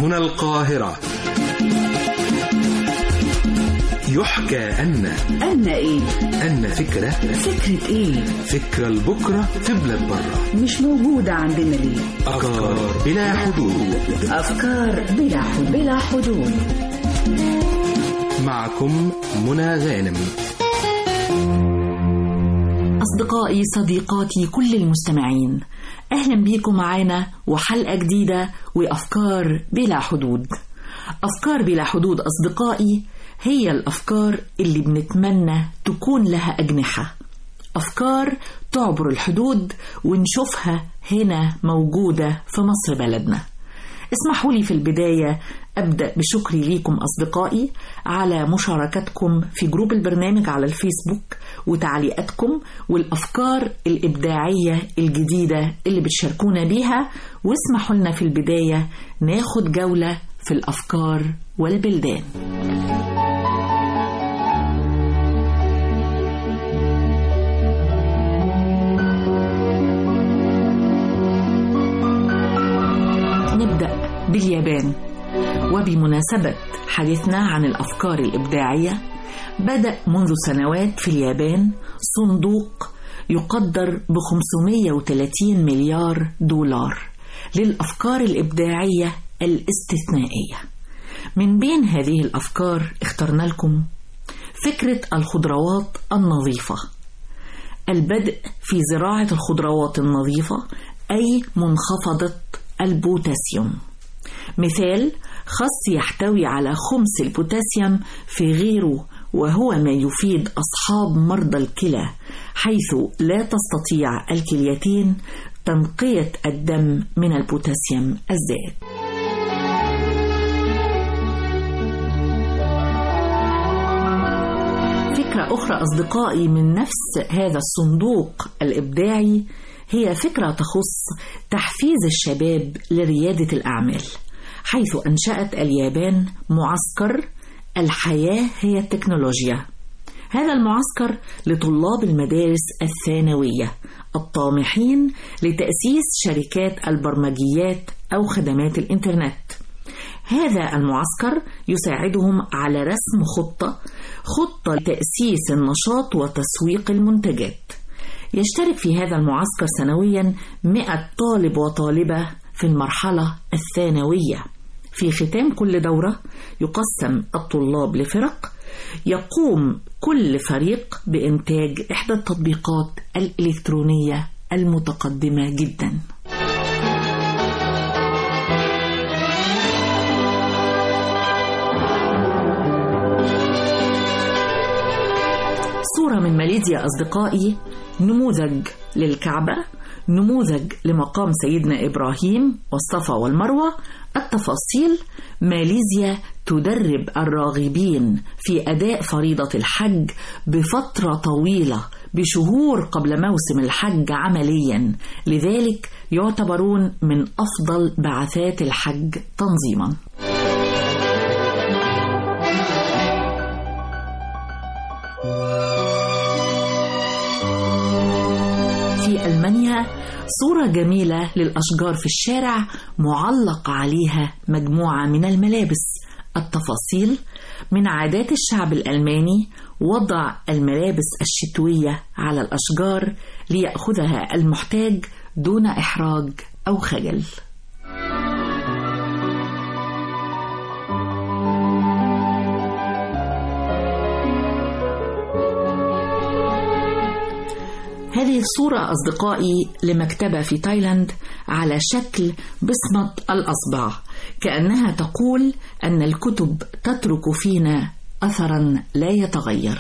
هنا القاهرة. يحكى أن إيه؟ أن فكرة إيه؟ فكرة لبكرة في بلاد برة مش موجودة عندنا ليه؟ أفكار بلا حدود. أفكار بلا حدود. معكم منى غانم. أصدقائي صديقاتي كل المستمعين، أهلا بيكم معانا وحلقة جديدة وأفكار بلا حدود. أفكار بلا حدود أصدقائي هي الأفكار اللي بنتمنى تكون لها أجنحة، أفكار تعبر الحدود ونشوفها هنا موجودة في مصر بلدنا. اسمحوا لي في البداية أبدأ بشكري ليكم أصدقائي على مشاركتكم في جروب البرنامج على الفيسبوك وتعليقاتكم والأفكار الإبداعية الجديدة اللي بتشاركونا بيها. واسمحوا لنا في البداية ناخد جولة في الأفكار والبلدان. نبدأ باليابان، وبمناسبة حديثنا عن الأفكار الإبداعية بدأ منذ سنوات في اليابان صندوق يقدر ب$530 مليار للأفكار الإبداعية الاستثنائية. من بين هذه الأفكار اخترنا لكم فكرة الخضروات النظيفة، البدء في زراعة الخضروات النظيفة أي منخفضة البوتاسيوم. مثال خس يحتوي على خمس البوتاسيوم في غيره، وهو ما يفيد أصحاب مرضى الكلى حيث لا تستطيع الكليتين تنقية الدم من البوتاسيوم الزائد. فكرة أخرى أصدقائي من نفس هذا الصندوق الإبداعي هي فكرة تخص تحفيز الشباب لريادة الأعمال، حيث أنشأت اليابان معسكر الحياة هي التكنولوجيا. هذا المعسكر لطلاب المدارس الثانوية الطامحين لتأسيس شركات البرمجيات أو خدمات الإنترنت. هذا المعسكر يساعدهم على رسم خطة لتأسيس النشاط وتسويق المنتجات. يشترك في هذا المعسكر سنويا 100 طالب وطالبة في المرحلة الثانوية. في ختام كل دورة يقسم الطلاب لفرق، يقوم كل فريق بإنتاج إحدى التطبيقات الإلكترونية المتقدمة جدا. صورة من ماليزيا أصدقائي، نموذج للكعبة، نموذج لمقام سيدنا إبراهيم والصفا والمروة. التفاصيل: ماليزيا تدرب الراغبين في أداء فريضة الحج بفترة طويلة بشهور قبل موسم الحج عمليا، لذلك يعتبرون من أفضل بعثات الحج تنظيما. في ألمانيا صورة جميلة للأشجار في الشارع معلق عليها مجموعة من الملابس. التفاصيل: من عادات الشعب الألماني وضع الملابس الشتوية على الأشجار ليأخذها المحتاج دون إحراج أو خجل. هذه الصورة أصدقائي لمكتبة في تايلاند على شكل بصمة الأصبع، كأنها تقول أن الكتب تترك فينا أثرا لا يتغير.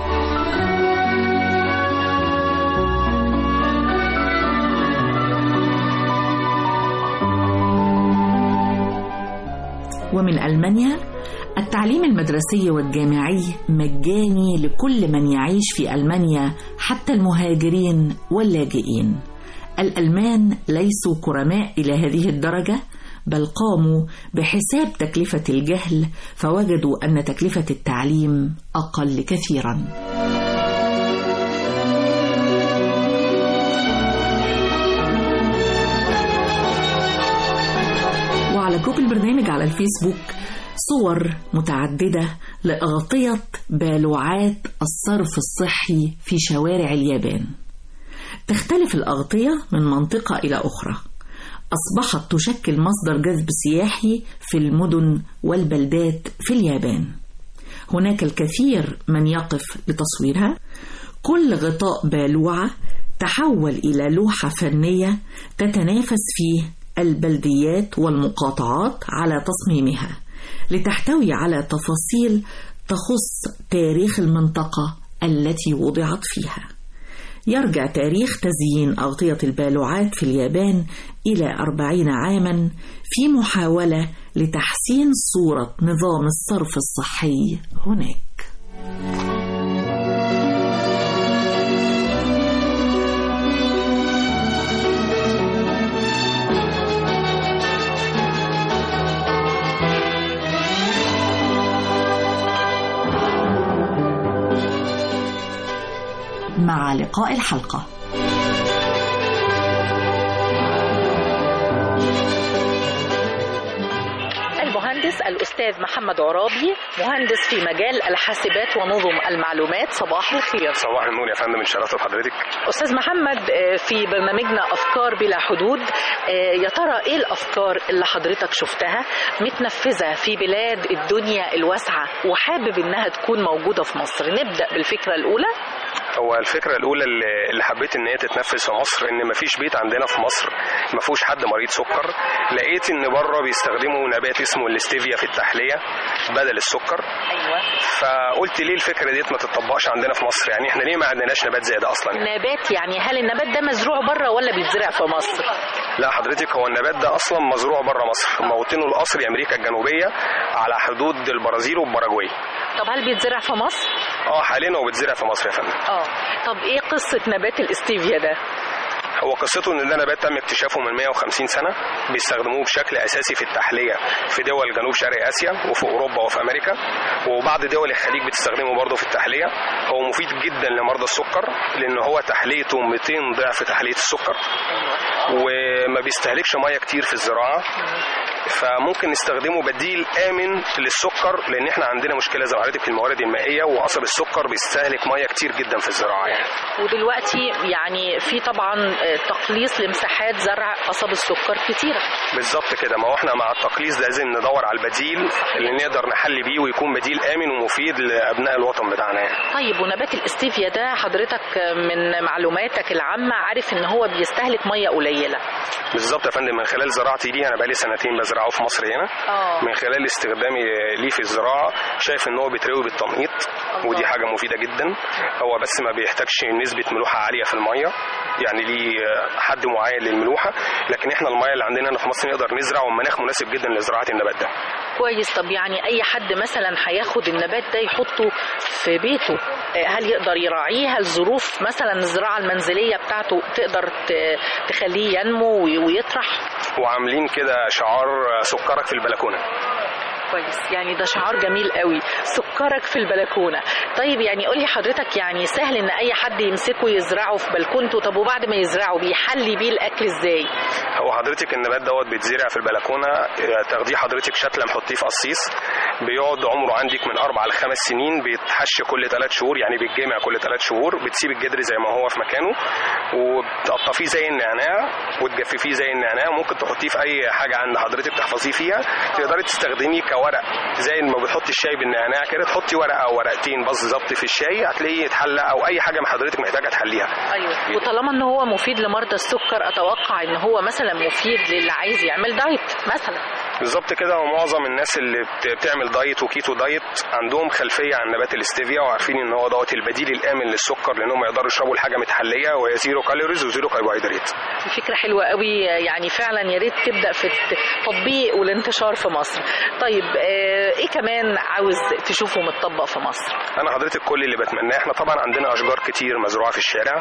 ومن ألمانيا التعليم المدرسي والجامعي مجاني لكل من يعيش في ألمانيا حتى المهاجرين واللاجئين. الألمان ليسوا كرماء إلى هذه الدرجة، بل قاموا بحساب تكلفة الجهل فوجدوا أن تكلفة التعليم أقل كثيرا. على جروب البرنامج على الفيسبوك صور متعددة لأغطية بالوعات الصرف الصحي في شوارع اليابان. تختلف الأغطية من منطقة إلى أخرى، أصبحت تشكل مصدر جذب سياحي في المدن والبلدات في اليابان. هناك الكثير من يقف لتصويرها. كل غطاء بالوعة تحول إلى لوحة فنية تتنافس فيه البلديات والمقاطعات على تصميمها، لتحتوي على تفاصيل تخص تاريخ المنطقة التي وضعت فيها. يرجع تاريخ تزيين أغطية البالوعات في اليابان إلى 40 عاما في محاولة لتحسين صورة نظام الصرف الصحي هناك. مع لقاء الحلقة. المهندس الأستاذ محمد عرابي، مهندس في مجال الحاسبات ونظم المعلومات. صباح الخير. صباح النور يا فندم، اتشرفت بحضرتك. أستاذ محمد، في برنامجنا أفكار بلا حدود، يا ترى إيه الأفكار اللي حضرتك شفتها متنفذة في بلاد الدنيا الواسعة وحابب إنها تكون موجودة في مصر؟ نبدأ بالفكرة الأولى. هو الفكرة الأولى اللي حبيت إن هي تتنفذ في مصر، إن مفيش بيت عندنا في مصر ما فيهوش حد مريض سكر. لقيت إن بره بيستخدموا نبات اسمه الاستيفيا في التحلية بدل السكر. أيوة. فقلت ليه الفكرة ديت ما تطبقش عندنا في مصر؟ يعني إحنا ليه ما عندناش نبات زي ده أصلا؟ نبات يعني هل النبات ده مزروع بره ولا بيتزرع في مصر؟ لا حضرتك، هو النبات ده أصلا مزروع بره مصر، موطنه الأصلي أمريكا الجنوبية على حدود البرازيل والباراجواي. طب هل بيتزرع في مصر؟ حاليا هو بيتزرع في مصر يا فندم. طب ايه قصة نبات الاستيفيا ده؟ هو قصته ان ده نبات تم اكتشافه من 150 سنة، بيستخدموه بشكل اساسي في التحلية في دول جنوب شرق اسيا وفي اوروبا وفي امريكا، وبعض دول الخليج بتستخدمه برضه في التحلية. هو مفيد جدا لمرضى السكر لان هو تحليته 200 ضعف تحلية السكر، وما بيستهلكش مية كتير في الزراعة، فممكن نستخدمه بديل آمن للسكر، لأن احنا عندنا مشكلة زي ما حضرتك في الموارد المائية، وقصب السكر بيستهلك مية كتير جدا في الزراعة يعني. ودلوقتي يعني في طبعا تقليص لمساحات زرع قصب السكر كتيرة. بالظبط كده، ما هو احنا مع التقليص ده لازم ندور على البديل اللي نقدر نحل بيه ويكون بديل آمن ومفيد لأبناء الوطن بتاعنا يعني. طيب، ونبات الاستيفيا ده حضرتك من معلوماتك العامة عارف ان هو بيستهلك مية قليلة؟ بالظبط يا فندم، من خلال زراعتي ليه، انا بقالي سنتين بزرعه في مصر هنا. من خلال استخدامي ليه في الزراعه شايف ان هو بيتروي بالتنقيط، ودي حاجه مفيده جدا. هو بس ما بيحتاجش نسبه ملوحه عاليه في الميه، يعني ليه حد معين للملوحه، لكن احنا الميه اللي عندنا هنا في مصر نقدر نزرع ومناخ مناسب جدا لزراعه النبات ده. كويس. طب يعني اي حد مثلا هياخد النبات ده يحطه في بيته، هل يقدر يراعيه؟ هل ظروف مثلا الزراعه المنزليه بتاعته تقدر تخليه ينمو ويطرح؟ وعاملين كده شعار سكرك في البلكونه. كويس، يعني ده شعار جميل قوي، سكرك في البلكونه. طيب يعني قولي حضرتك، يعني سهل ان اي حد يمسكه يزرعه في بلكونته؟ طب وبعد ما يزرعه بيحلي بيه الاكل ازاي؟ هو حضرتك النبات دوت بيتزرع في البلكونه، تاخديه حضرتك شتله محطيه في قصيص، بيقعد عمره عندك من 4 ل 5 سنين، بيتحش كل 3 شهور، يعني بيتجمع كل 3 شهور، بتسيب الجدر زي ما هو في مكانه وبتقطفيه زي النعناع وتجففيه زي النعناع، وممكن تحطيه في اي حاجه عند حضرتك تحفظيه فيها، تقدري تستخدميه كورق زي ما بتحطي الشاي بالنعناع كده، تحطي ورقه او ورقتين بالظبط في الشاي هتلاقيه يتحلى، او اي حاجه ما حضرتك محتاجه تحليها. ايوه، وطالما ان هو مفيد لمرضى السكر اتوقع ان هو مثلا مفيد للي عايز يعمل دايت مثلا. بالظبط كده، ومعظم الناس اللي بتعمل دايت وكيتو دايت عندهم خلفيه عن نبات الاستيفيا وعارفين ان هو دوت البديل الامن للسكر، لانهم يقدروا يشربوا الحاجه متحليه وهي زيرو كالوريز وزيرو كربوهيدرات. فكره حلوه قوي، يعني فعلا يا ريت تبدا في التطبيق والانتشار في مصر. طيب ايه كمان عاوز تشوفه متطبق في مصر؟ انا حضرتك كل اللي بتمناه، احنا طبعا عندنا اشجار كتير مزروعه في الشارع،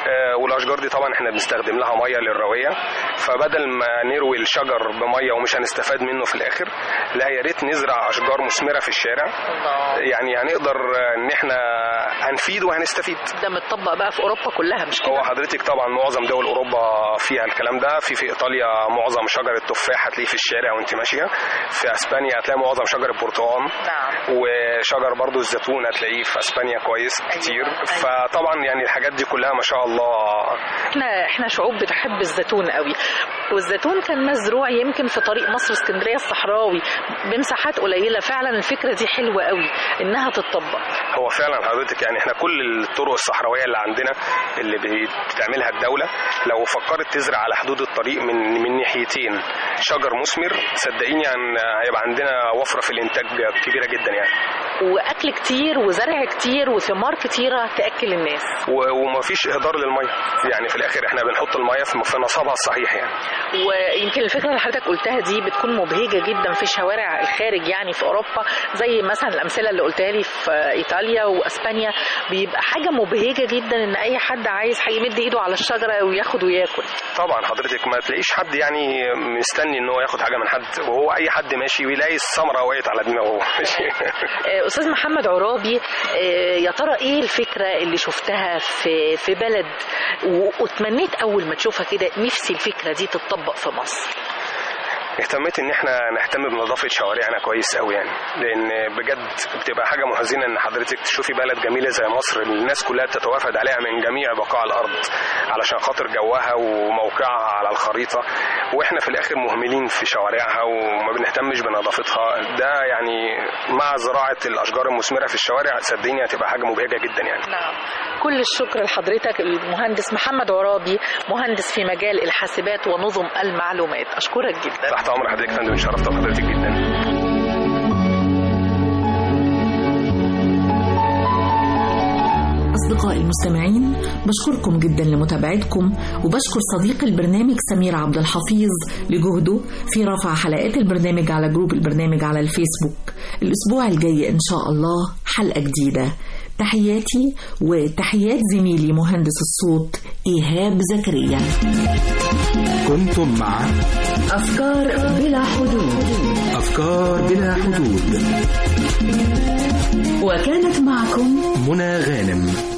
والاشجار دي طبعا احنا بنستخدم لها ميه للرويه، فبدل ما نروي الشجر بميه ومش نستفاد منه في الاخر. لا يا ريت نزرع اشجار مثمره في الشارع، يعني هنقدر ان احنا هنفيد وهنستفيد. ده متطبق بقى في اوروبا كلها مش كده؟ هو حضرتك طبعا معظم دول اوروبا فيها الكلام ده. في ايطاليا معظم شجر التفاح هتلاقيه في الشارع وانت ماشيه. في اسبانيا هتلاقي معظم شجر البرتقال. نعم. وشجر برضو الزيتون هتلاقيه في اسبانيا كويس كتير. أيوة. فطبعا يعني الحاجات دي كلها ما شاء الله. احنا شعوب بتحب الزيتون قوي، والزيتون كان مزروع يمكن في طريق مصر اسكندريه الصحراوي بمساحات قليله. فعلا الفكره دي حلوه قوي انها تتطبق. هو فعلا حضرتك يعني احنا كل الطرق الصحراويه اللي عندنا اللي بتعملها الدوله لو فكرت تزرع على حدود الطريق من ناحيتين شجر مثمر، صدقيني هيبقى عندنا وفره في الانتاج كبيره جدا يعني. واكل كتير وزرع كتير وثمار كتيره تاكل الناس، ومفيش اهدار للميه. يعني في الاخر احنا بنحط الميه في نصابها الصحيح يعني. ويمكن الفكره اللي حضرتك قلتها دي بتكون مبهجه جدا في شوارع الخارج يعني في اوروبا، زي مثلا الامثله اللي قلتها لي في ايطاليا واسبانيا. بيبقى حاجه مبهجه جدا ان اي حد عايز يمد ايده على الشجره وياخد وياكل. طبعا حضرتك ما تلاقيش حد يعني مستني ان هو ياخد حاجه من حد، وهو اي حد ماشي ويلاقي الثمره وقعت على دماغه. استاذ محمد عرابي، يا ترى ايه الفكره اللي شفتها في بلد واتمنيت اول ما تشوفها كده نفسي الفكره دي تتطبق في مصر؟ اهتميت ان احنا نهتم بنظافه شوارعنا كويس قوي يعني، لان بجد بتبقى حاجه محزنه ان حضرتك تشوفي بلد جميله زي مصر الناس كلها تتوافد عليها من جميع بقاع الارض علشان خاطر جوها وموقعها على الخريطه، واحنا في الاخر مهملين في شوارعها وما بنهتمش بنظافتها. ده يعني مع زراعه الاشجار المثمره في الشوارع صدقيني هتبقى حاجه مبهجه جدا يعني. نعم. كل الشكر لحضرتك المهندس محمد عرابي، مهندس في مجال الحاسبات ونظم المعلومات. اشكرك جدا. تحت امر حضرتك يا فندم، شرفت بحضرتك جدا. أصدقائي المستمعين، بشكركم جدا لمتابعتكم، وبشكر صديق البرنامج سمير عبد الحفيظ لجهده في رفع حلقات البرنامج على جروب البرنامج على الفيسبوك. الأسبوع الجاي إن شاء الله حلقة جديدة. تحياتي وتحيات زميلي مهندس الصوت إيهاب زكريا. كنتم مع أفكار بلا حدود. أفكار بلا حدود، وكانت معكم منى غانم.